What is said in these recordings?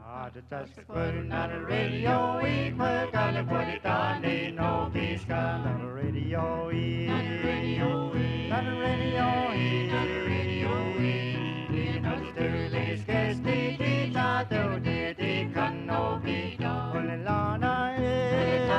Just putting on the radio, we put on the put it on, they know he's got on the radio, on the radio, on the radio, on the radio, in the sterling sketch, they not do, they can no be done. Only Lana is,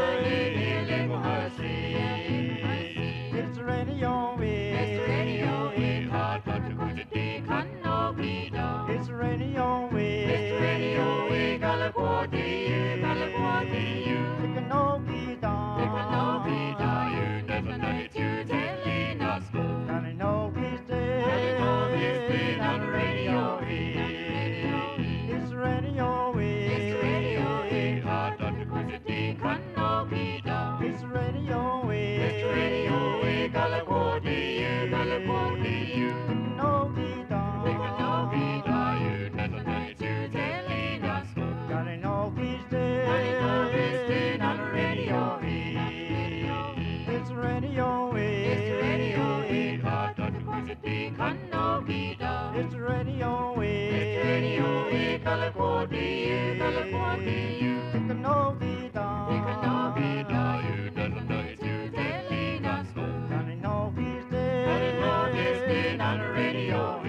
it's the radio, it's the radio, hot, but the good they can no be done. It's the radio, it's the radio, we got a quarter, you, they can no be done. They can no be done, you never know it, you telling us. Can I know he's dead? On the radio, it's the radio, it's the radio, hot, but the good they can no be done. It's the radio, it's the radio, we got a quarter, you, no be done. They can no be done, you never know it, you telling us. Can I know he's dead? On the radio, it's the radio, it's the radio, hot, but the good they can no be done. It's the radio, we got a quarter, you, they can no be done. They can no be done, you never know it, you telling us. Can I know he's dead? On the radio,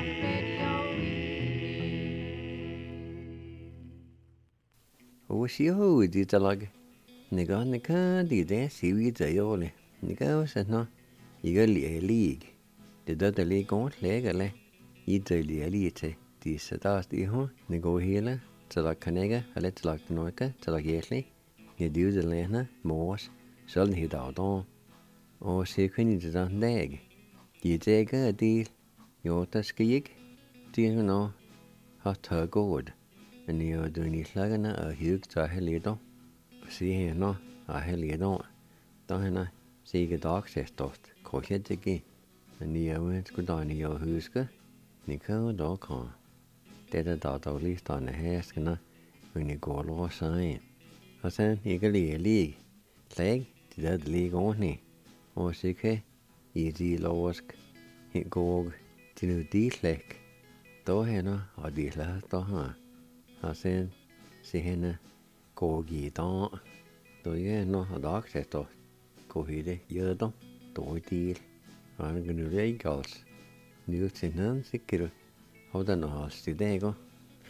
Wusio di talag. Nika di de siwi zayole. Nika was no. Iga league. The dota league on legale. Ita lialite. Di satas di ho. Nego hela. Talag kanega. Ale talag noika. Talag yesli. Yedu de lena. Mors. Solden hit out on. O se kuni de dan dag. Di dega a deal. Jota skig. Di no. Hot her god. En jeg er i slagene og hygge til helligdom. Se her nå, og helligdom. Da henne sikkert dagsestått, korset ikke. Men jeg ønsker da jeg husker, jeg kan da kan. Dette da listene herskene, men jeg går lov seg. Og sen jeg lig. Slag, det er lig ordentlig. Og sikkert, jeg de lovsk, jeg går til nu de slag. Da henne, og de slag da her. Og sen se henne gå i dag. Da jeg nå har dagsett og gå i det gjør dem. Da er del. Og han kan jo ikke altså. Nu til han sikkert. Og den har til deg og.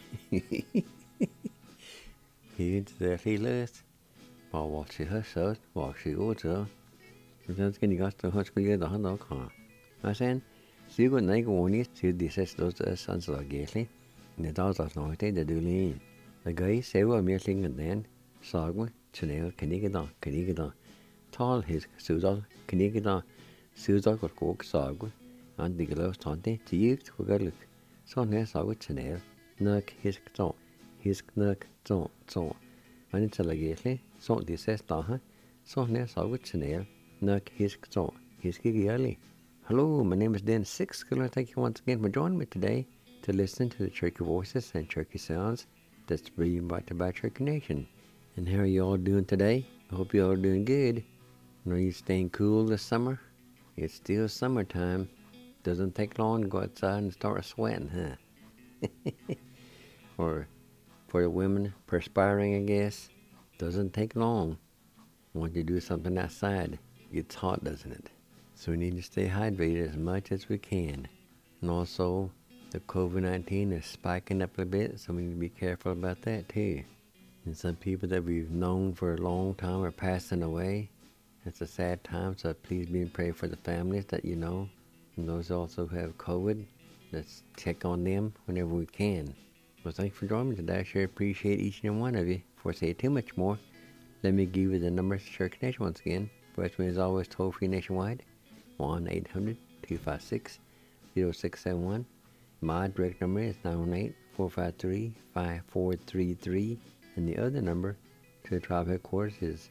Helt det fælles. Bare vokse til høst. Vokse ud til. Så den skal ikke også have skulle gjøre han også har. Og sen sikkert ikke ordentligt til de sætter sig sådan så gældigt. Det er også noget, det er det lige. Det gør I selv mere længe den. Sagme, tjenere, kan ikke da. Tal hisk, sudal, kan ikke da. Sudal går kog, sagme. Han digger løs tante, tidigt, hugerlyk. Sådan her sagme, tjenere. Nøk, hisk, så. Hisk, nøk, så. Man er tilagelig, så de ses dager. Sådan her sagme, tjenere. Nøk, hisk, så. Hisk ikke ærlig. Hello, my name is Dan Six. I'd like to thank you once again for joining me today to listen to the Cherokee voices and Cherokee sounds that's being brought to by Cherokee Nation. And how are you all doing today? I hope you all are doing good. Are you staying cool this summer? It's still summertime. Doesn't take long to go outside and start sweating, huh? Or for the women, perspiring, I guess. Doesn't take long. Once you do something outside, it's hot, doesn't it? So we need to stay hydrated as much as we can. And also, the COVID-19 is spiking up a bit, so we need to be careful about that too. And some people that we've known for a long time are passing away. It's a sad time, so please be and pray for the families that you know. And those also who have COVID, let's check on them whenever we can. Well, thanks for joining me today. I sure appreciate each and one of you. Before I say too much more, let me give you the numbers to Cherokee Nation once again. First one is always toll-free nationwide, 1-800-256-0671. My direct number is 918-453-5433. And the other number to the tribe headquarters is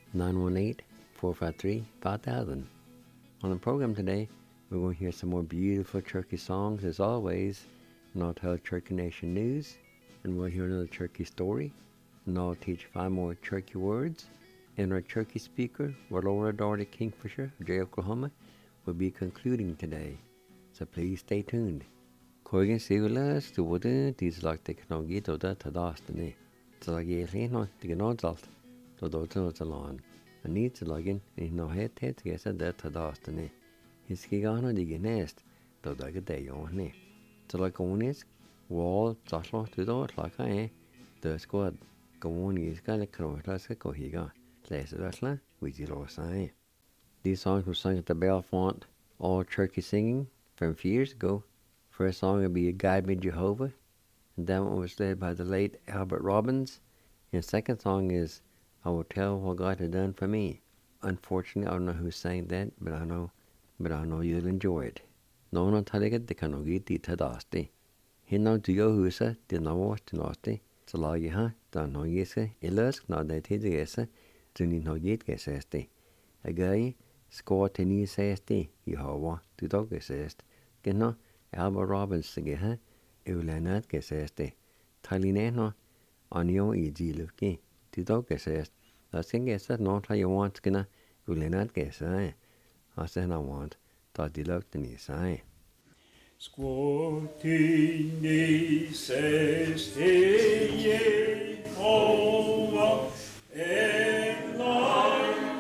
918-453-5000. On the program today, we're going to hear some more beautiful Cherokee songs as always. And I'll tell Cherokee Nation news. And we'll hear another Cherokee story. And I'll teach 5 more Cherokee words. And our Cherokee speaker, Laura Doherty Kingfisher of Jay, Oklahoma, will be concluding today. So please stay tuned. Koigen sigulas to would these like the knogi to that tadastani. So like ye no the gnodalt to do to the lawn. And need to login in no head yes that tadastani. His gigano the nest to the day on ne. So like onis wall zaslo to do like I the squad go on is gonna cross go higa. Less wrestler with your sign. These songs were sung at the Belfont All Turkey Singing from a few years ago. First song would be Guide Me Jehovah, and that one was led by the late Albert Robbins. And the second song is I Will Tell What God Had Done For Me. Unfortunately, I don't know who sang that, but I know you'll enjoy it. No one taliget de kanogi di tadasti. Hinna duyo husa di nawas tinasti. Salagiha da no yese ilas na de tidese tuni no yet gesesti. A guy score tini sesti Yehovah to dog gesest. Gena Albert Robbins sige Eulenat gesesti. Talineno anio igiluki to dog gesest. I think it's not how you want gena Eulenat gesai. I said I want that the look to me say. Squatini seste Yehovah and Lord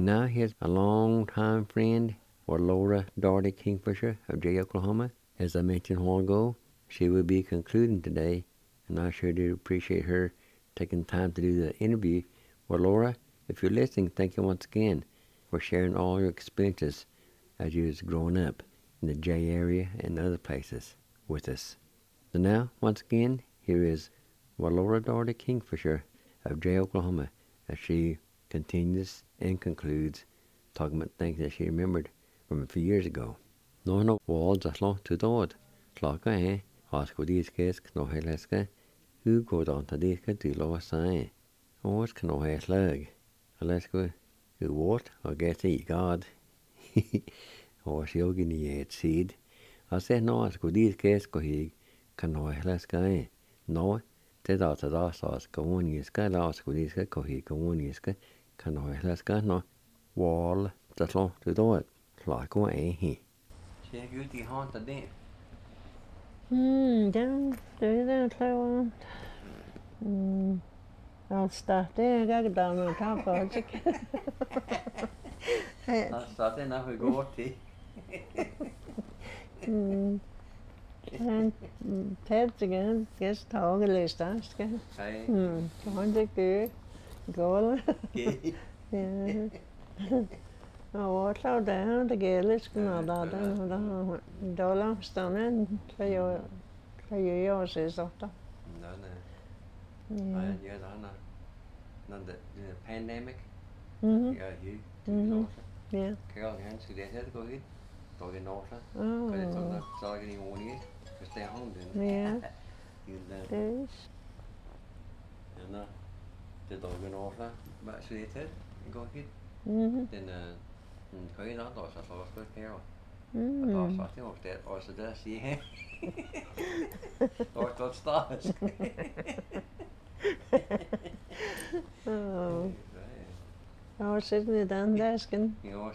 Now here's a long-time friend, or Laura Doherty Kingfisher of Jay, Oklahoma. As I mentioned a while ago, she will be concluding today, and I sure do appreciate her taking time to do the interview. Well, Laura, if you're listening, thank you once again for sharing all your experiences as you was growing up in the Jay area and other places with us. So now, once again, here is Laura Doherty Kingfisher of Jay, Oklahoma, as she continues and concludes talking about things that she remembered from a few years ago. No walls are long to the clock I ask what these kids no helaska who go down to these kids to lower sign. Always can no hair slug. Alaska who what or get the God or she'll give me a seed. I said no ask what these kids go he can no helaska no. Thế đó thì đó sao có muốn như cái đó có đi cái có hi có muốn như cái khả năng là cái nó wall tất luôn từ đó lại có ấy hi. Sẽ cứ đi hòn tới đấy. Đấy là I'll start there. I got down on top of it. I'll start there now. We go to. Tæt igen, jeg står og læser, skal Hej. Så han det gør, går ja. Og så der, det gælder skal noget der dollar standen, så jeg også så der. Nej. Ja, der er når the pandemic. Ja, Ja. Kan jeg gerne sige det gå hit. Går det nok så? Kan det sådan så er det ikke ordentligt. Hvis det er home den. Ja. Det. Ja, det dog det nok så. Hvad siger det til? Går hit. Den kan jeg nok så skal her. Og så det også det også der siger. Og så start. I was sitting at the desk and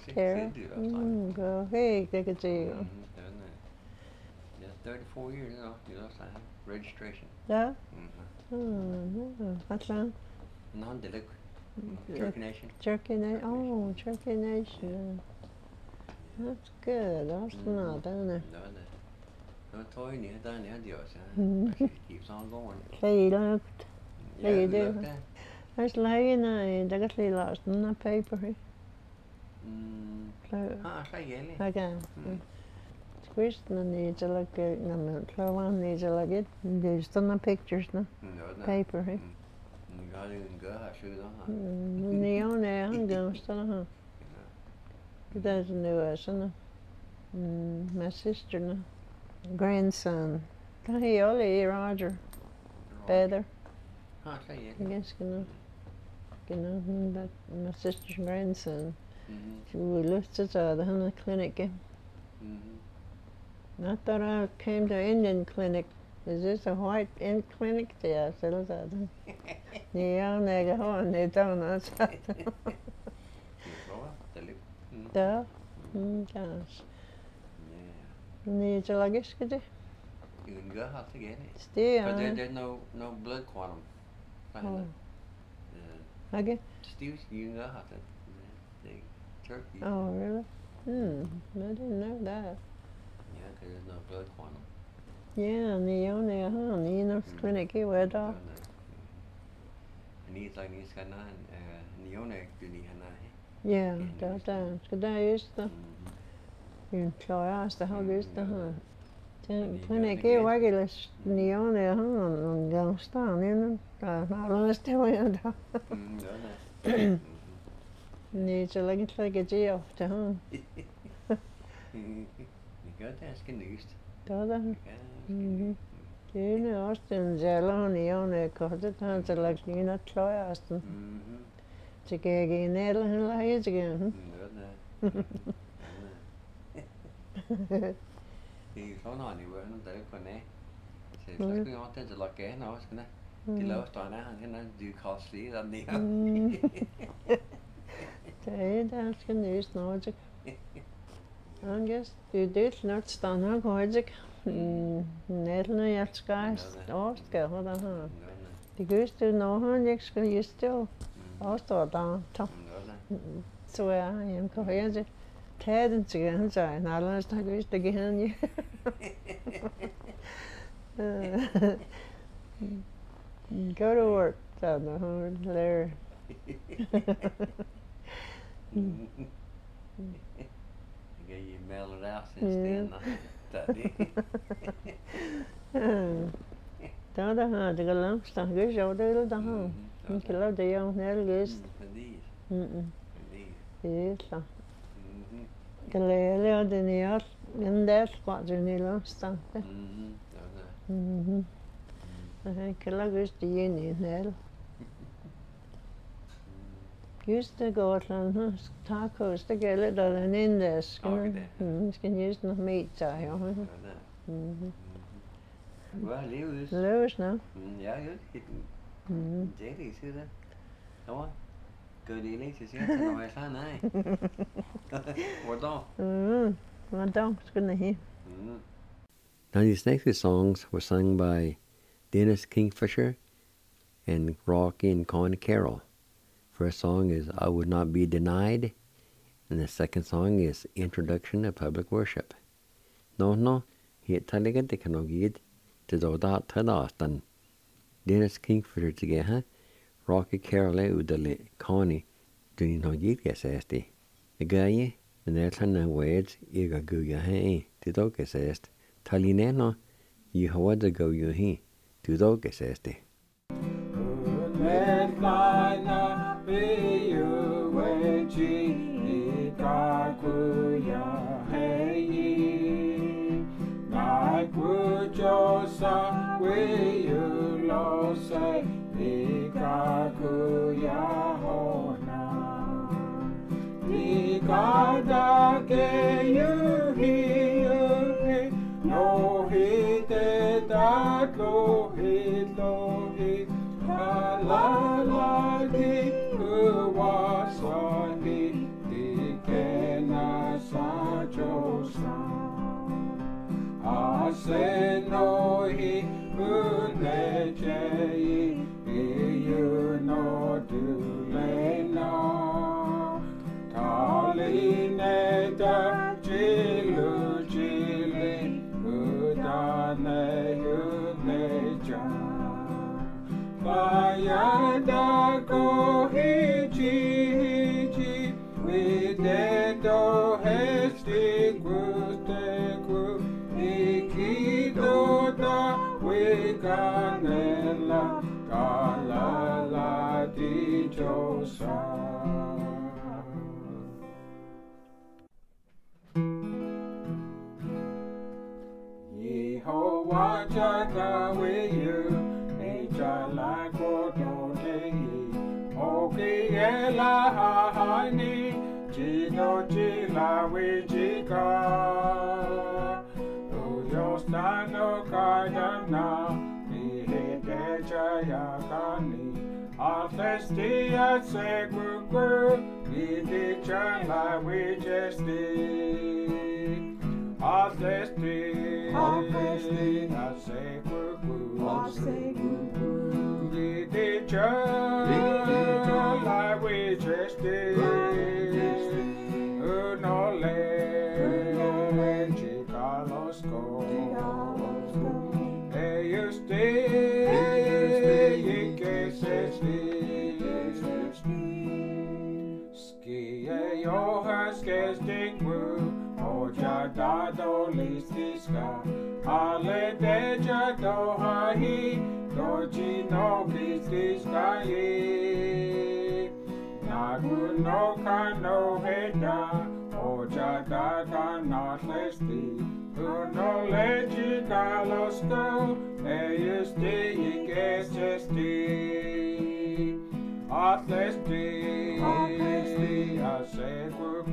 go, hey, they could see you. Yeah, 34 years now, you know, so registration. Yeah? No, that's long. Non-delic. Cherokee Nation. Cherokee Nation. Oh, Cherokee Nation. That's good. That's not, isn't it? No, toy near down there, dear. Keeps on going. They looked. Yeah, you do. looked at. There's lying I got the last in the paper here. So, again. Kristen needs a look at no Clowan needs a look at there's still no pictures no paper here. Neon I'm going still It doesn't do us my sister no grandson. He only Roger Better. I guess that my sister's grandson. She looked at the clinic. I thought I came to Indian clinic. Is this a white Indian clinic? Yeah, I said that. Yeah, they go on. They don't. Yeah. Gosh. Need you like it? You can go out to get it. Still. But there's no blood quantum. Oh. Okay. Still, you can go out to the turkey. Oh, really? I didn't know that. Yeah, because there's no blood quantum. Yeah, Neona's clinic here, where dog. And he's like, he's got neonac, do he have Yeah, that's good. That is the. You try us the hug is the clinic here, regular Neona, downtown, you know. Not unless they went down. Needs a like a jail to home. You got that skin used. Do you know, Austin, Zelon, Neona, because it sounds like you know, try Austin. To get in there and like again. Thì số nào thì bữa nó tới phần này thì chắc cái ngón tay là cái nó cái này thì lâu toàn nó cái nó dư costly là nhiều. Thế đó cái này nó chứ. I guess du det not stanna koidik. Netna jatskais årska vad det här. Det just du nå han jag skulle just då. Åstå då. So I am going Ted and Chicken, and I learned to go to again. Go to work, there. You mail it out since then. That day. Đó đó ha, thì cái lắm, sang cái chỗ đấy đó ha, cái lâu đấy ông nhớ cái, cái sao, cái lẽ lẽ thì nhớ, những đấy quá rồi nhiều lắm sang đấy, cái lâu cái gì nhỉ nhớ, used to go to tacos together, and in this, can use no meat, Well, Lewis. Lewis, no? Ja, just. Det är så där. Ja. Good evening, så ser jag att det nej. Vad då? Vad då? Ska ni hear? Now these next two songs were sung by Dennis Kingfisher and Rocky and Connie Carroll. First song is I Would Not Be Denied, and the second song is Introduction to Public Worship. No, helt taget det kan nog gid till då dat tadastan. Dennis Kingfisher together, Rocky Carroll udale Connie doing no gid gesesti. The guy and their tana words iga guya he to do gesest. Talineno you hawad go you he to do gesesti. Sa we you lo say ikakuya hona ikada ke you he no he te da lo he la la di wa sa di ke na sa jo sa se no hi unechei you no do le no taline da chilu chili udane unecha vaya da ko hi chi we de do hesti guste gu Ikido da we canela kalala di josa. Yehovah jaga we you, nature like water day. Oki ela hani, jino jila we jika. Yostano kayana, ihete jayakani, althestia segugu, iti chala wijesti, althesti, segugu, iti chala wijesti, unole. Dado listiska, ale deja do hahi, doji no listiska ye. Nagu no kano heda, oja dada not listi, uno leji galosko, eusti ikesti. Atlesti, ase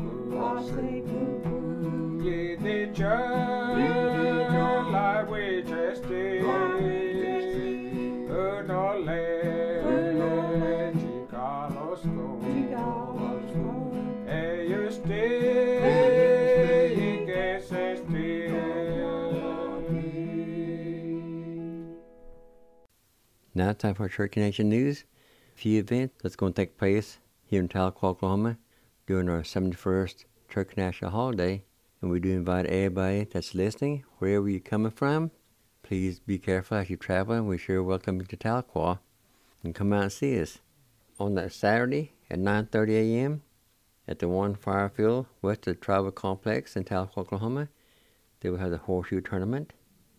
kuku. The jala we just did, unole, Carlos go, you stay, guess Now time for Church Nation News. A few events that's going to take place here in Tahlequah, Oklahoma during our 71st Church National Holiday. And we do invite everybody that's listening, wherever you're coming from, please be careful as you travel. We sure welcome you to Tahlequah, and come out and see us on that Saturday at 9:30 a.m. at the One Firefield west of the Tribal Complex in Tahlequah, Oklahoma. They will have the horseshoe tournament,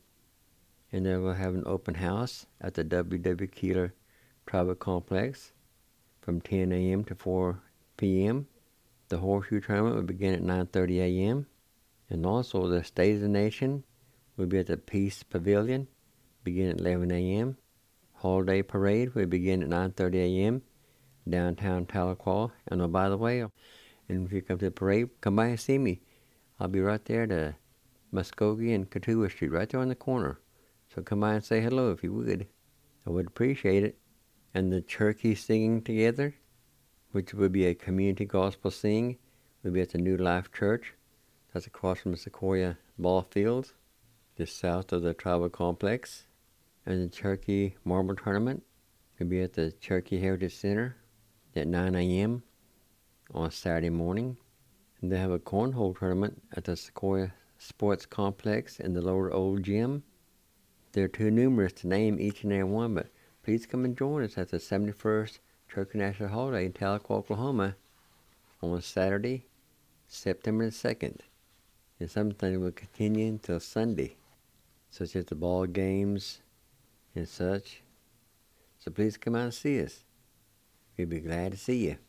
and they will have an open house at the W.W. Keeler Tribal Complex from 10 a.m. to 4 p.m. The horseshoe tournament will begin at 9:30 a.m. And also the State of the Nation will be at the Peace Pavilion, begin at 11 a.m. Holiday Parade will begin at 9:30 a.m. downtown Tahlequah. And oh, by the way, and if you come to the parade, come by and see me. I'll be right there to Muskogee and Catawba Street, right there on the corner. So come by and say hello if you would. I would appreciate it. And the Cherokee Singing Together, which will be a community gospel sing, will be at the New Life Church. That's across from the Sequoia Ball Fields, just south of the Tribal Complex. And the Cherokee Marble Tournament will be at the Cherokee Heritage Center at 9 a.m. on Saturday morning. And they have a cornhole tournament at the Sequoia Sports Complex in the Lower Old Gym. They're too numerous to name each and every one, but please come and join us at the 71st Church National Holiday in Tahlequah, Oklahoma on Saturday, September the 2nd. And something will continue until Sunday, such as the ball games and such. So please come out and see us. We'll be glad to see you.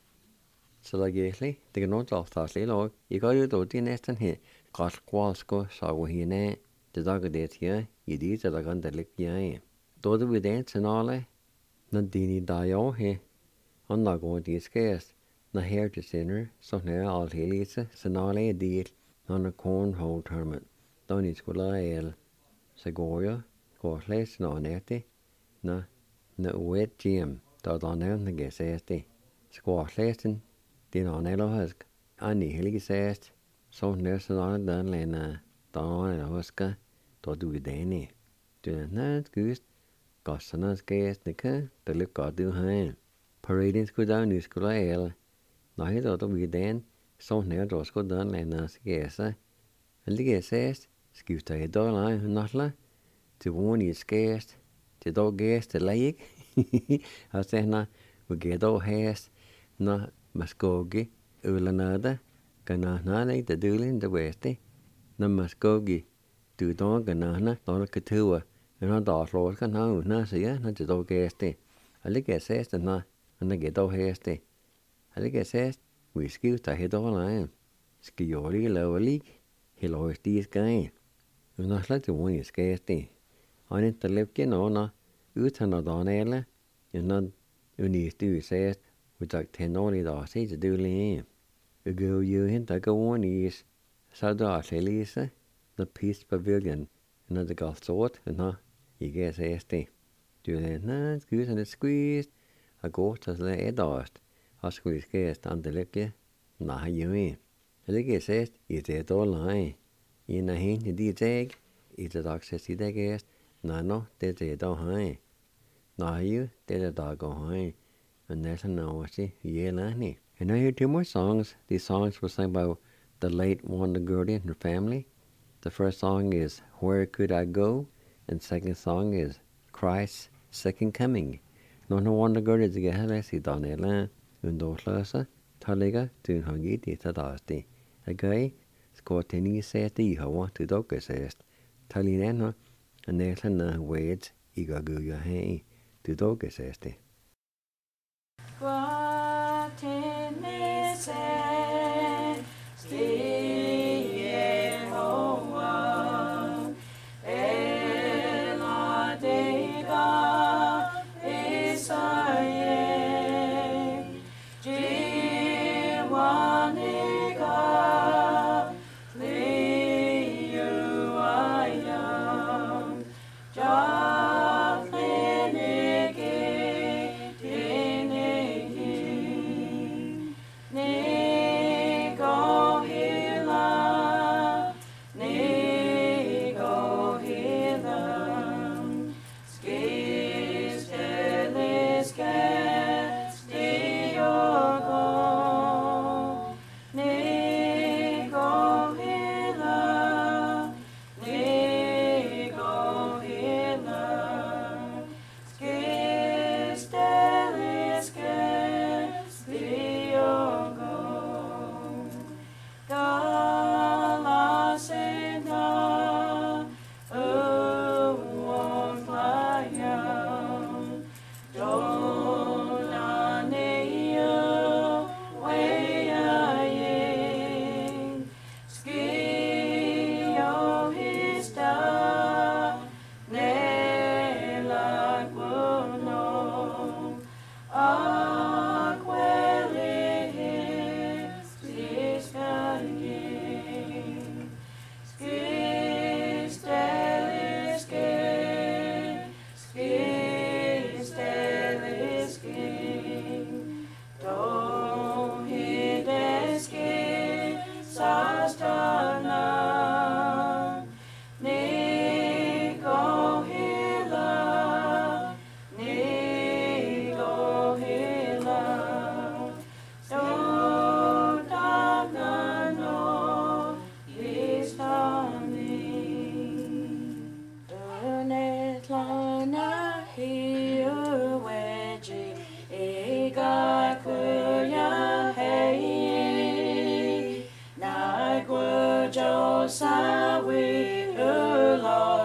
So like usually, they can not off that log. You got to do the next here. Got qualsco, so we here, the dog of this here, you did the dog on the lick here. Do the with dance and all that. Not dini dio here. I'm not going to discuss. Not here to center, so now all here is a sonale deal. On a cornhole tournament. Don't need to go el Sequoia, go less no neti, no wet gym, dot on them the guess esti. Squash lesson, din on elo husk. I need hilly says, so nurse on done lena, don and huska, to do with any. Do not goose, gossana's gas, the look got do hand. Parading school down new school el. No, he thought we then. Så när då ska den lämna skesa. Eller gesest, skjuta I dollar notla. Till one is skest. Till då gest till lägg. Jag säger na, vi get då häst. Na Muskogee, ulanada. Kana lägg det dulin det väste. Na Muskogee. Du då kana då Catawba. Na då slår kan ha na säga na till då gest. Eller gesest na get då häst. Eller gesest. We skilled to head all I am. Skiori lower league. He'll always these guy. You're not like the one you scarce day. I need to live in honor. Utan of Donella. You're not need to say with like 10 only the say to do lee. You go you hint to go on is. So da Lisa. The Peace Pavilion. Another golf sort. And no. You guess SD. Do that na squeeze and squeeze. I go to the head dust. I squeeze guest on the liquor. Nah, you ain't. The liquor says, it's a door line. In a hint, the egg. It's a dog says, the guest. No, there's a dog high. Nah, you, there's a dog go high. And that's a no, see, yeah, Lanny. And I hear two more songs. These songs were sung by the late Wanda Gurdy and her family. The first song is Where Could I Go? And the second song is Christ's Second Coming. No Wanda Gurdy is a less done it. Undåslösa, talliga, tunhangit I tadasti. A guy, skortini says the Ihawa to doga says. Tallinena, and Nelana wades, Igaguya hay, to doga says. What in this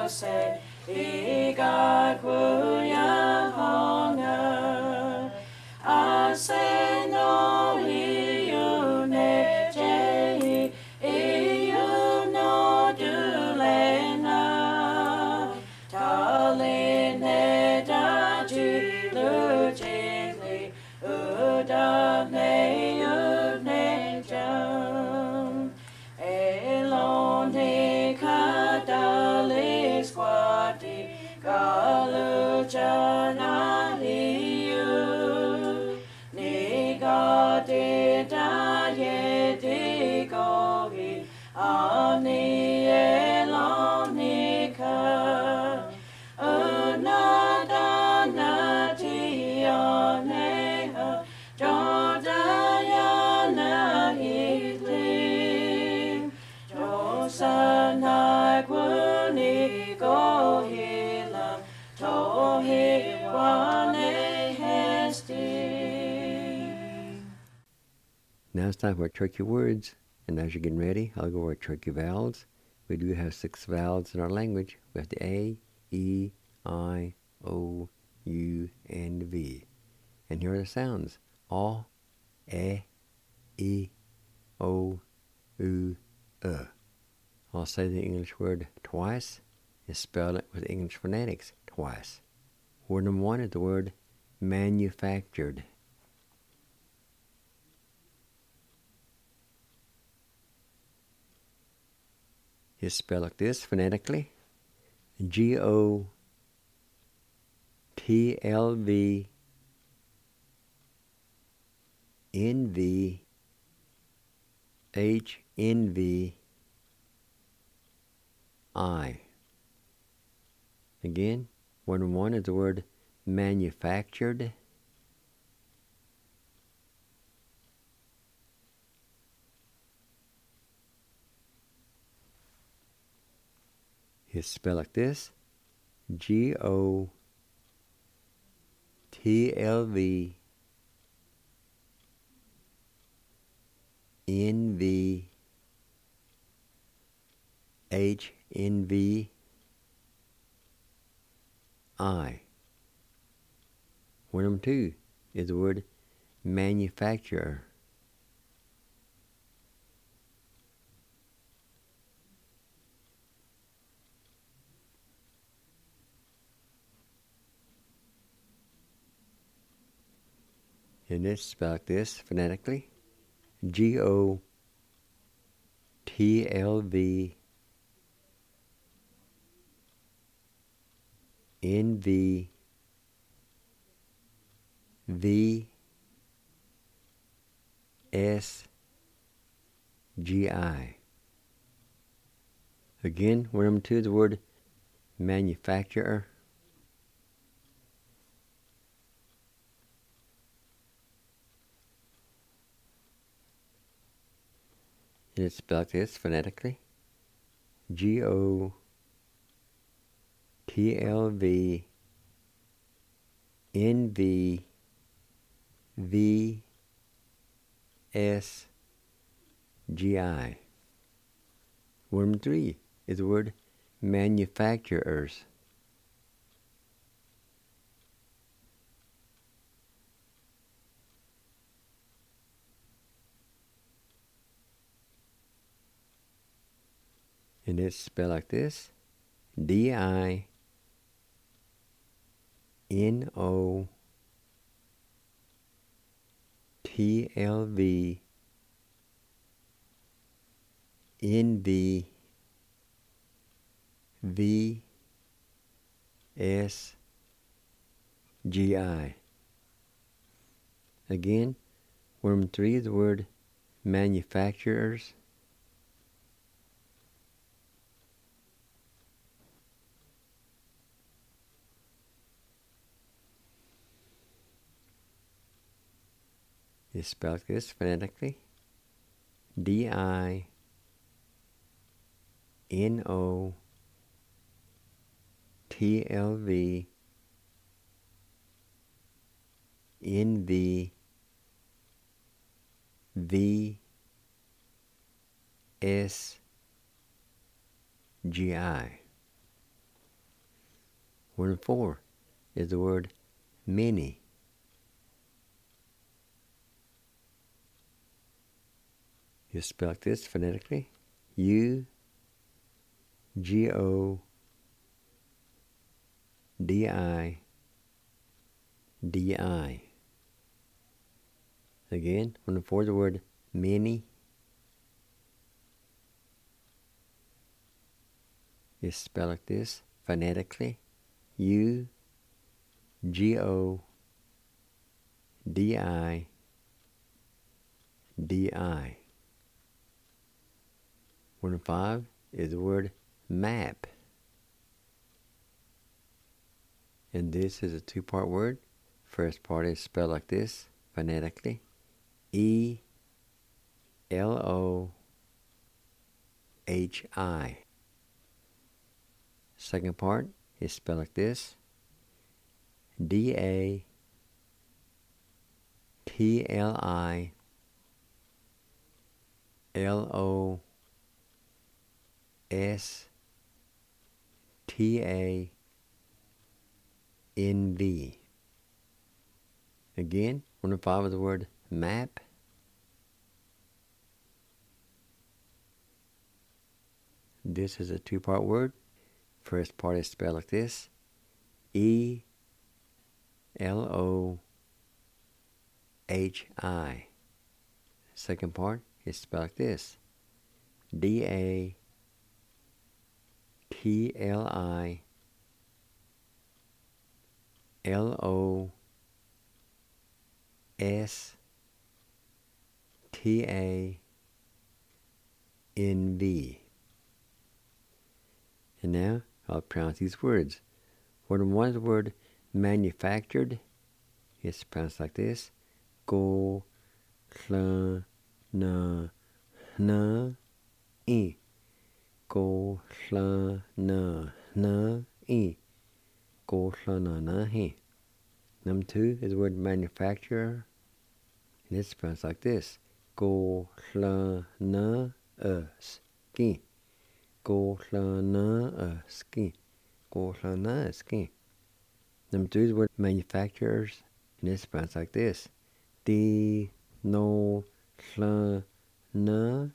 se I God will ya honor I say no you ne je you no do lena Talin ne da ji lu ji uda ne u ne jam Elon he kadali squati galu jana hiu ni gade da ye di gohi ani elon ni ka unada na ti aneha jodayana hitli Josanai kwuni gohila tohi wane hesti Now it's time for tricky words, and as you're getting ready, I'll go over tricky vowels. We do have 6 vowels in our language. We have the A, E, I, O, U, and V. And here are the sounds. A, E, O, U, I'll say the English word twice and spell it with English phonetics twice. Word number 1 is the word manufactured. It's spelled like this phonetically. GOTLVNVHNVI. Again, word number 1 is the word manufactured. It's spelled like this. GOTLVNVHNVI. Word number 2 is the word manufacturer. And it's spelled like this phonetically. GOTLVNVSGI. Again, word number 2 is the word manufacturer. And it's spelled like this phonetically. GOTLVNVSGI. Word number 3 is the word manufacturers. And it's spelled like this. DINOTLVNVSGI. Again, word number 3 is the word manufacturers. It's spelled like this phonetically. DINOTLVNVSGI. Word 4 is the word many. You spell this phonetically. U-G-O-D-I-D-I. Again, word 4 is the word many. You spell like this phonetically. U-G-O-D-I-D-I. Word 5 is the word map. And this is a two-part word. First part is spelled like this phonetically. E-L-O-H-I. Second part is spelled like this. D-A-T-L-I-L-O-S-T-A-N-V. Again, word 5 is the word map. This is a two-part word. First part is spelled like this. E-L-O-H-I. Second part is spelled like this. D-A-T-L-I-L-O-S-T-A-N-V. And now I'll pronounce these words. Word 1 is the word manufactured. It's pronounced like this. Go, sla, na, na, e. Go, sla, na, na, e. Go, sla, na, na, he. Number 2 is the word manufacturer. And it's pronounced like this. Go, sla, na, ski. Go, sla, na, ski. Go, sla, na, ski. Number 3 is the word manufacturers. And it's pronounced like this. Di, no, sla, na,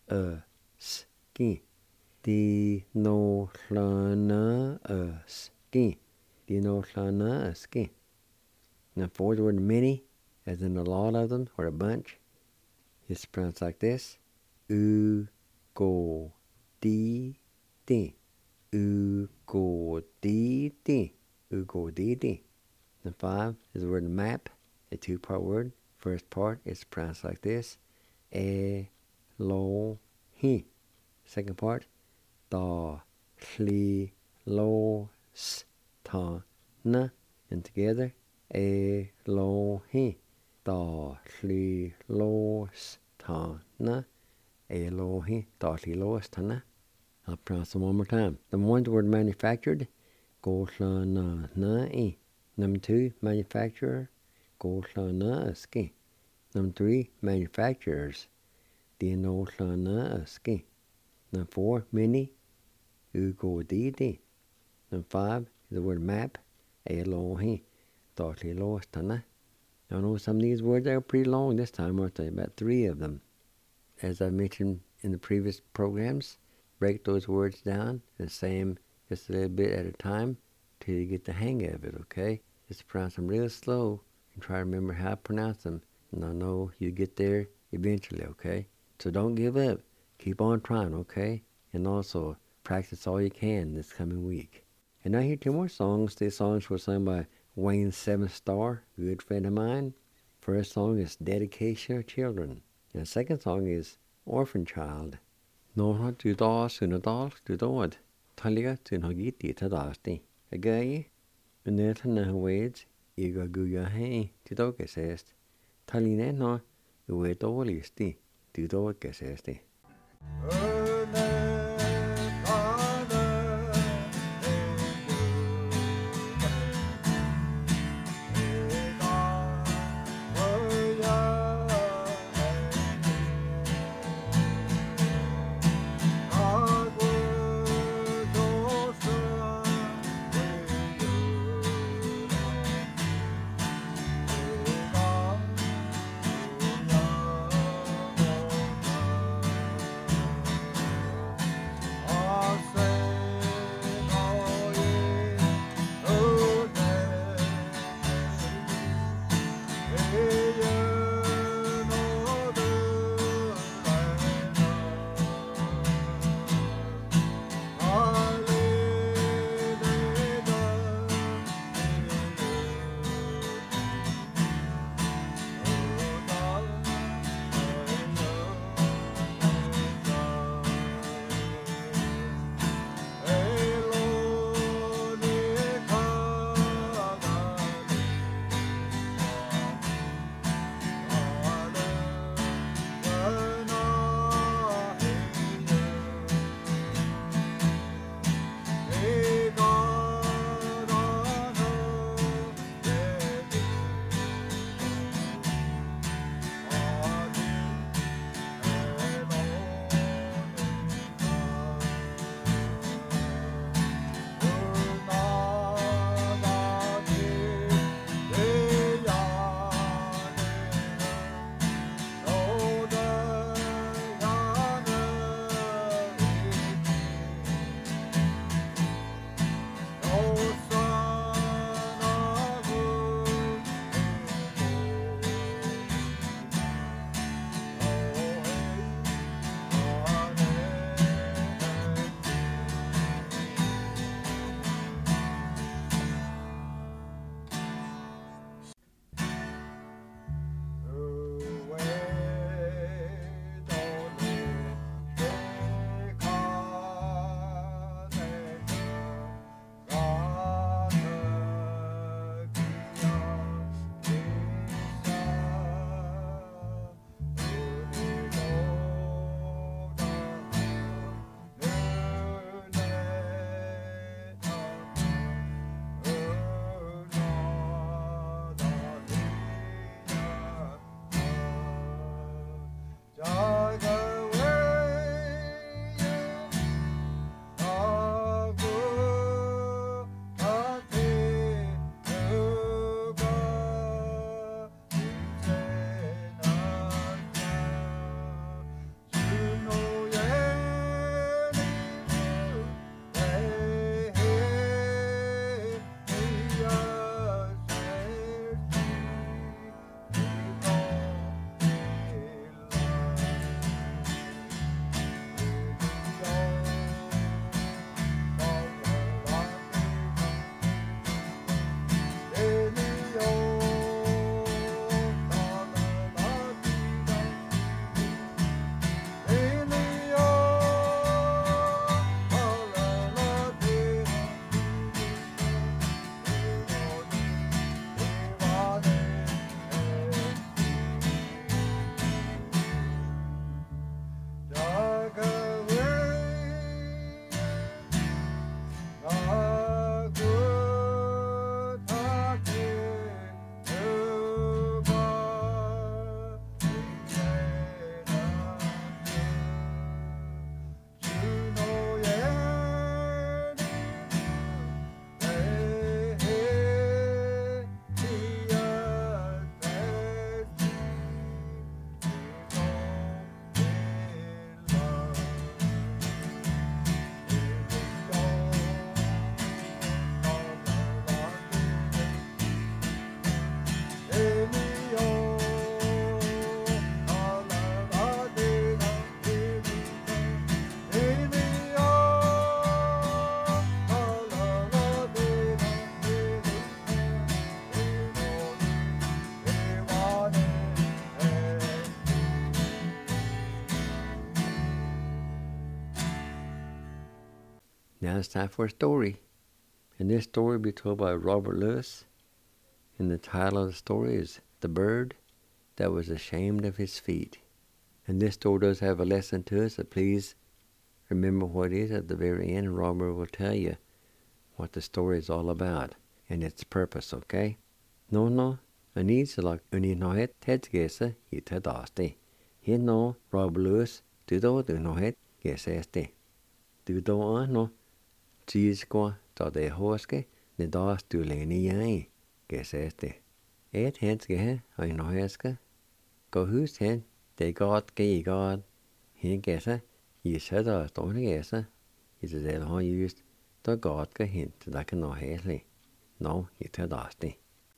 ski. Di, no, sla, na, ski. Di, no, sla, na, ski. Number 4 is the word many, as in a lot of them, or a bunch. It's pronounced like this. U, go, di, di. U, go, di, di. U, go, di, di. Number 5 is the word map, a two-part word. First part is pronounced like this. E, lo, hi. Second part. Da, hli, lo, s, ta, na. And together. E, lo, hi. Da, hli, lo, s, ta, na. E, lo, hi. Da, hli, lo, s, ta, na. I'll pronounce them one more time. Number 1 is the word manufactured. Go, sla, na, na, e. Number 2, manufacturer. Go, sla, na, ski. Number 3, manufacturers. Di, no, sla, na, ski. Number 4, many. U, go, di, di. Number 5 is the word map. E, lo, hi. Da, hli, lo, s, ta, na. I know some of these words are pretty long this time, aren't they? About 3 of them. As I mentioned in the previous programs, break those words down and say them just a little bit at a time till you get the hang of it, okay? Just pronounce them real slow and try to remember how to pronounce them. And I know you get there eventually, okay? So don't give up. Keep on trying, okay? And also practice all you can this coming week. And now here are 2 more songs. These songs were sung by Wayne Seven Star, a good friend of mine. First song is Dedication of Children. And the second song is Orphan Child. No, du da sunadal, du dood. Taliga tun hagiti tadasti. Agayi. Unetana wades, Iga guya hey, Tidoke says. Taline no, Uetolisti, Tidoke says. Now it's time for a story. And this story will be told by Robert Lewis. And the title of the story is The Bird That Was Ashamed of His Feet. And this story does have a lesson to us, so please remember what it is at the very end. Robert will tell you what the story is all about and its purpose, okay? No, Anisala Uninohet Tedgesa Hitadaste. He no Robert Lewis, Dudo Dunohet Geseste. Dudo no Chisqua Tade Hoske, Nidas Duleni Yang Geseste. Et Hensge, I know Heska. Go who's hen, they got gay God. He gessa, you said I don't gessa. Is it the whole used the God go hint that can know Haley. No, you tell Dusty.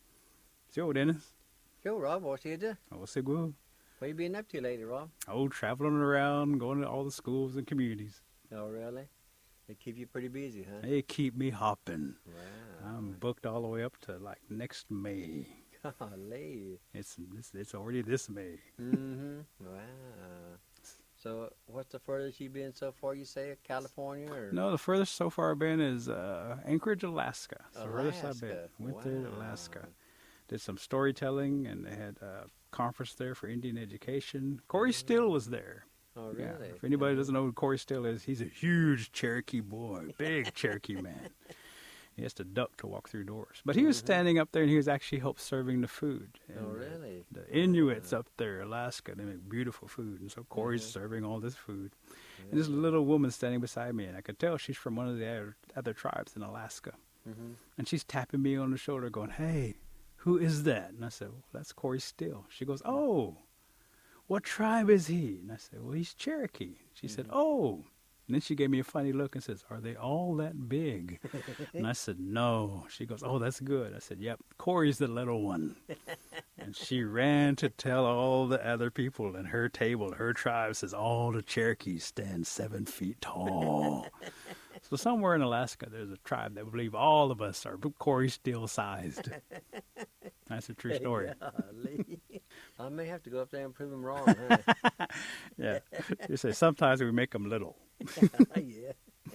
So, Dennis. Yo, Rob, what's you do? Oh, so good. What you been up to lately, Rob? Oh, traveling around, going to all the schools and communities. Oh, really? They keep you pretty busy, huh? They keep me hopping. Wow. I'm booked all the way up to like next May. Golly. It's already this May. Mm-hmm. Wow. So, what's the furthest you've been so far, you say? California? Or? No, the furthest so far I've been is Anchorage, Alaska. It's the furthest I've been. Alaska. Went there to Alaska. Did some storytelling, and they had a conference there for Indian education. Corey Still was there. Oh, really? Yeah. If anybody doesn't know who Corey Still is, he's a huge Cherokee boy, big Cherokee man. He has to duck to walk through doors. But he was standing up there, and he was actually help serving the food. And Oh, really? The Inuits up there, Alaska, they make beautiful food. And so Corey's serving all this food. And this little woman standing beside me, and I could tell she's from one of the other tribes in Alaska. Mm-hmm. And she's tapping me on the shoulder going, "Hey, who is that?" And I said, "Well, that's Corey Still." She goes, "Oh, what tribe is he?" And I said, "Well, he's Cherokee." She said, "Oh." And then she gave me a funny look and says, "Are they all that big?" And I said, "No." She goes, "Oh, that's good." I said, "Yep, Corey's the little one." And she ran to tell all the other people in her table, her tribe says, all the Cherokees stand 7 feet tall. So somewhere in Alaska, there's a tribe that believe all of us are Corey Still sized. That's a true story. Golly. I may have to go up there and prove them wrong, huh? Yeah. You say sometimes we make them little. Yeah.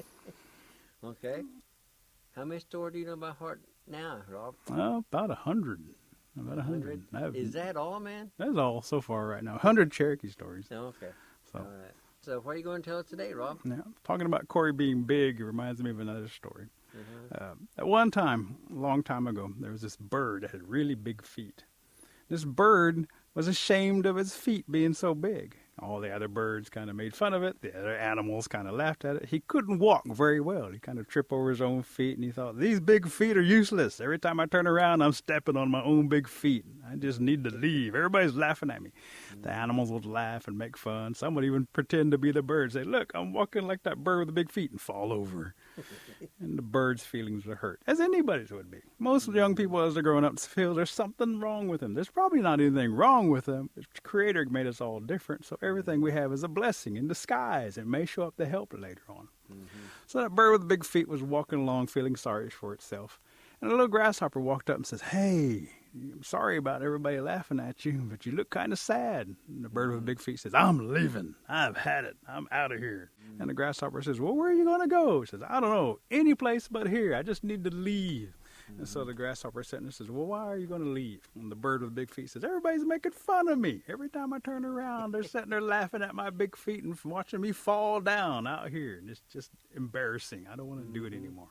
Okay. How many stories do you know about heart now, Rob? Well, about 100. About 100. Is that all, man? That's all so far right now. 100 Cherokee stories. Oh, okay. So, All right. So what are you going to tell us today, Rob? now, talking about Corey being big, it reminds me of another story. At one time, a long time ago, there was this bird that had really big feet. This bird was ashamed of its feet being so big. All the other birds kind of made fun of it. The other animals kind of laughed at it. He couldn't walk very well. He kind of tripped over his own feet, and he thought, these big feet are useless. Every time I turn around, I'm stepping on my own big feet. I just need to leave. Everybody's laughing at me. The animals would laugh and make fun. Some would even pretend to be the bird. Say, look, I'm walking like that bird with the big feet, and fall over. And the bird's feelings were hurt, as anybody's would be. Most young people, as they're growing up, feel there's something wrong with them. There's probably not anything wrong with them. The Creator made us all different, so everything we have is a blessing in disguise. It may show up to help later on. So that bird with the big feet was walking along feeling sorry for itself. And a little grasshopper walked up and says, hey, I'm sorry about everybody laughing at you, but you look kind of sad. And the bird with the big feet says, I'm leaving. I've had it. I'm out of here. And the grasshopper says, well, where are you going to go? He says, I don't know. Any place but here. I just need to leave. And so the grasshopper sits and says, well, why are you going to leave? And the bird with the big feet says, everybody's making fun of me. Every time I turn around, they're sitting there laughing at my big feet and watching me fall down out here. And it's just embarrassing. I don't want to do it anymore.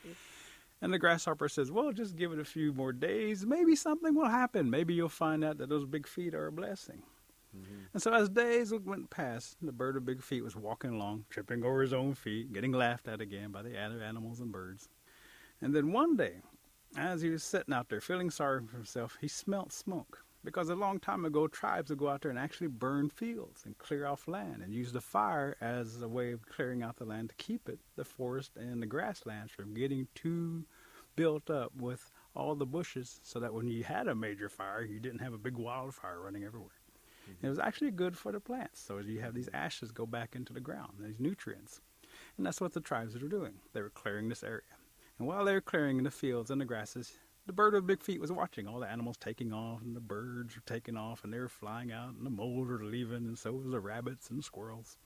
And the grasshopper says, well, just give it a few more days. Maybe something will happen. Maybe you'll find out that those big feet are a blessing. And so as days went past, the bird with big feet was walking along, tripping over his own feet, getting laughed at again by the other animals and birds. And then one day, as he was sitting out there feeling sorry for himself, he smelt smoke. Because a long time ago, tribes would go out there and actually burn fields and clear off land and use the fire as a way of clearing out the land to keep it, the forest and the grasslands, from getting too built up with all the bushes, so that when you had a major fire, you didn't have a big wildfire running everywhere. It was actually good for the plants. So you have these ashes go back into the ground, these nutrients. And that's what the tribes were doing. They were clearing this area. And while they were clearing the fields and the grasses, the bird with big feet was watching all the animals taking off, and the birds were taking off, and they were flying out, and the moles were leaving, and so was the rabbits and squirrels.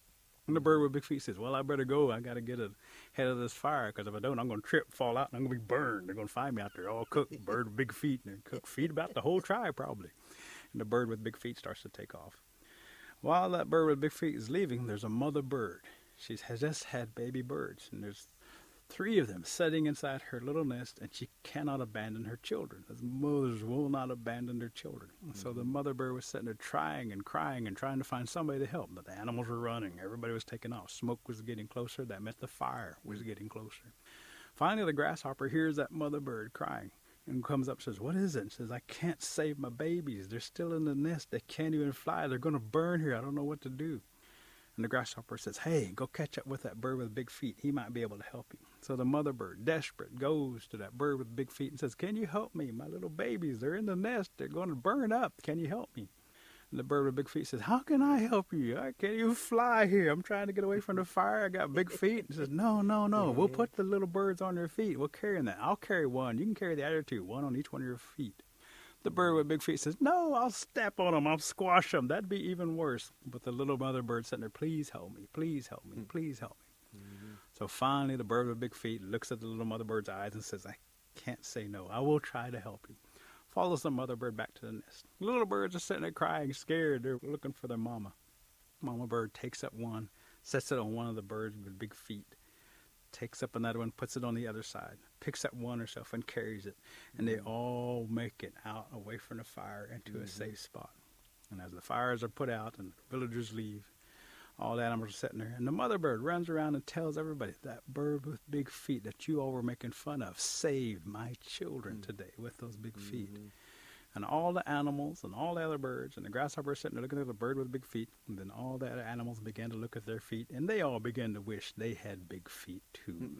And the bird with big feet says, well, I better go. I got to get ahead of this fire, because if I don't, I'm going to trip, fall out, and I'm going to be burned. They're going to find me out there all cooked. Bird with big feet, and they cook feed about the whole tribe probably. And the bird with big feet starts to take off. While that bird with big feet is leaving, there's a mother bird. She has just had baby birds, and there's 3 of them sitting inside her little nest, and she cannot abandon her children, as mothers will not abandon their children. And so the mother bird was sitting there trying and crying and trying to find somebody to help. But the animals were running. Everybody was taking off. Smoke was getting closer. That meant the fire was getting closer. Finally, the grasshopper hears that mother bird crying and comes up and says, what is it? And says, I can't save my babies. They're still in the nest. They can't even fly. They're going to burn here. I don't know what to do. And the grasshopper says, hey, go catch up with that bird with big feet. He might be able to help you. So the mother bird, desperate, goes to that bird with big feet and says, can you help me? My little babies, they're in the nest. They're going to burn up. Can you help me? And the bird with big feet says, how can I help you? I can't even fly here. I'm trying to get away from the fire. I got big feet. And says, no. We'll put the little birds on their feet. We'll carry them. I'll carry one. You can carry the other 2, one on each one of your feet. The bird with big feet says, no, I'll step on them. I'll squash them. That'd be even worse. But the little mother bird sitting there, please help me. Please help me. Please help me. So finally, the bird with big feet looks at the little mother bird's eyes and says, I can't say no. I will try to help you. Follows the mother bird back to the nest. The little birds are sitting there crying, scared. They're looking for their mama. Mama bird takes up one, sets it on one of the birds with big feet, takes up another one, puts it on the other side, picks up one herself and carries it. And they all make it out away from the fire into a safe spot. And as the fires are put out and the villagers leave, all the animals are sitting there. And the mother bird runs around and tells everybody, that bird with big feet that you all were making fun of saved my children today with those big feet. And all the animals and all the other birds and the grasshopper are sitting there looking at the bird with big feet. And then all the other animals began to look at their feet, and they all began to wish they had big feet too.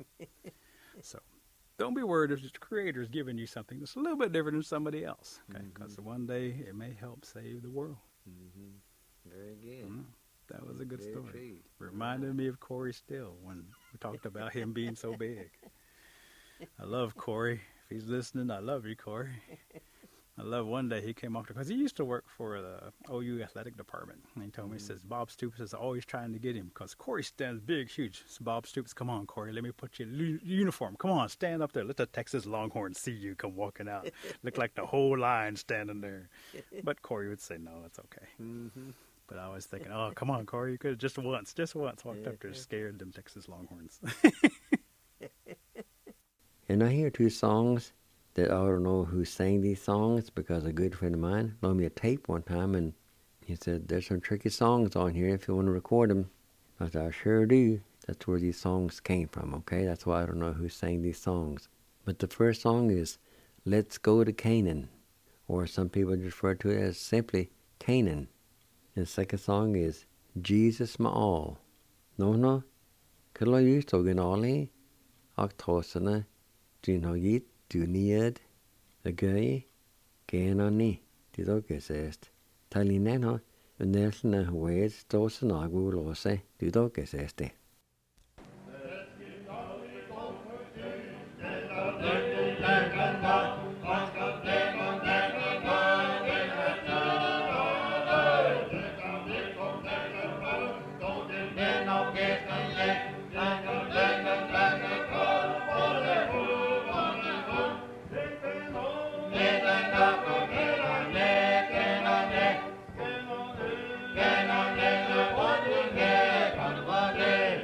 So don't be worried if the Creator's giving you something that's a little bit different than somebody else. Okay, because one day it may help save the world. Very good. That was a good Very story. true. Reminded me of Corey Still when we talked about him being so big. I love Corey. If he's listening, I love you, Corey. I love one day he came up to, because he used to work for the OU athletic department. And he told me, he says, Bob Stoops is always trying to get him because Corey stands big, huge. So Bob Stoops, come on, Corey, let me put you in uniform. Come on, stand up there. Let the Texas Longhorns see you come walking out. Look like the whole line standing there. But Corey would say, no, it's okay. But I was thinking, oh, come on, Corey, you could have just once walked up there, scared them Texas Longhorns. And I hear 2 songs that I don't know who sang these songs, because a good friend of mine loaned me a tape one time, and he said, there's some tricky songs on here if you want to record them. I said, I sure do. That's where these songs came from, okay? That's why I don't know who sang these songs. But the first song is Let's Go to Canaan, or some people refer to it as simply Canaan. And the second song is Jesus My All. No, Kilo you Togan Ollie, Octosana, Ginoyit, Duniad, the Gay, Ganani, Didogest, Talinano, and Nelson Ways, Dosanagu Lose, Didogest. Get on,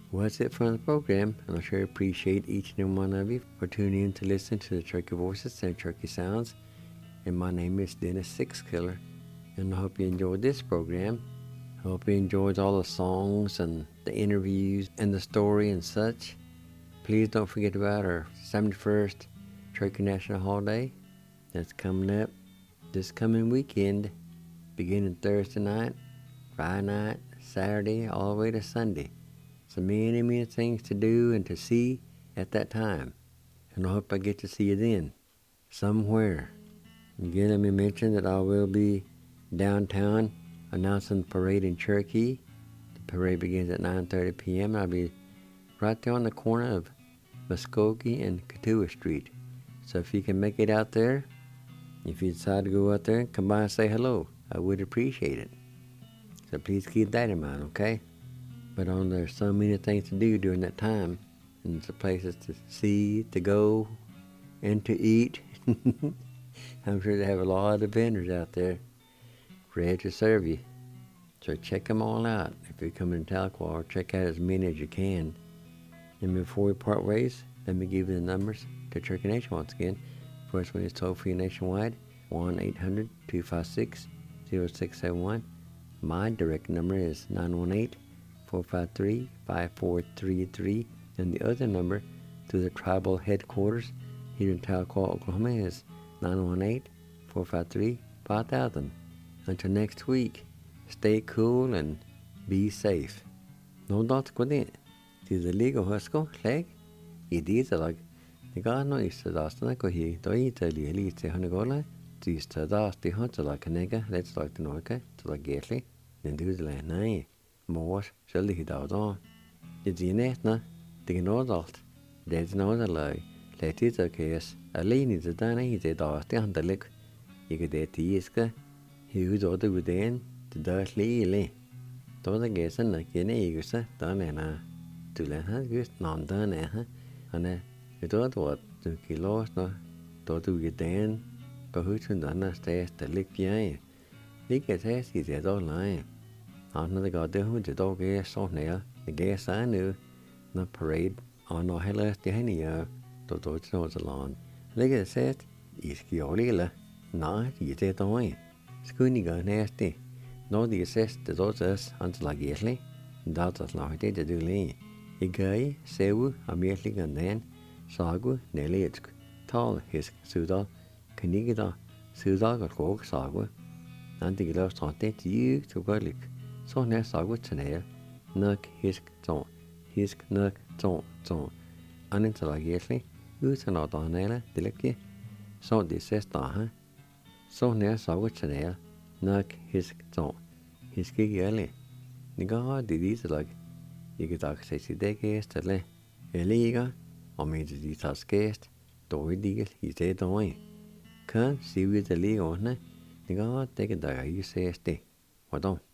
Well, that's it for the program, and I sure appreciate each and every one of you for tuning in to listen to the Turkey Voices and Turkey Sounds. And my name is Dennis Sixkiller, and I hope you enjoyed this program. I hope you enjoyed all the songs and the interviews and the story and such. Please don't forget about our 71st Turkey National Holiday that's coming up this coming weekend, beginning Thursday night, Friday night, Saturday, all the way to Sunday. So many things to do and to see at that time. And I hope I get to see you then, somewhere. Again, let me mention that I will be downtown announcing the parade in Cherokee. The parade begins at 9:30 p.m. I'll be right there on the corner of Muskogee and Katua Street. So if you can make it out there, if you decide to go out there, come by and say hello. I would appreciate it. So please keep that in mind, okay? But there's so many things to do during that time, and some places to see, to go, and to eat. I'm sure they have a lot of vendors out there ready to serve you. So check them all out. If you come in Tahlequah, check out as many as you can. And before we part ways, let me give you the numbers to Turkey Nation once again. First one is toll-free nationwide, 1-800-256-0671. My direct number is 918-453-5433. And the other number to the tribal headquarters here in Tahlequah, Oklahoma is 918-453-5000. Until next week, stay cool and be safe. No doubt with it. Tis the legal husko, leg. It is like the garden is the last night. He do Italy, at least the Honegola. Tis the last the hunter like a nigger. Let's like the Norca to like Gately. Then do the land. Nay, more shall he down on. It's the net, no? The Nordolt. There's no other lie. Let it a case. A lane is a danny, the dust the hunter lick. You get that teaska. He was ordered within the dirt lily. Don't guess and like any eagles, done and to let her just non done, and you thought what to kill no, thought to get then, go who to none stairs the lick yay. Lick at has he said all line. Another got there who the dog is so near, the gas I knew, no parade, or no hellas the henny, to thought knows along. Lick at said, is Giolila, not you said away. Scoony got nasty. No, the assess the daughters until I get lay. Daughters like they do lay. A guy, Sewu, immediately and then, Sagu, Nellietsk, tall, his Suda, Kanigida, Suda got cock Sagu, and the glass taunted you to Gurlick. So now Sagu Tanel, Nuck, Hisk, Ton, Hisk, Nuck, Ton, and until I get lay, who's an odd on Ella, Delicky. So the assess da, so now Sagu Tanel. Nuck his ton, his giggle. The god did these like you get access to the guest, a liga, or made the task guest, do deal, he said, don't can't see with the league on it. The god take a dagger, you say, stay. What don't?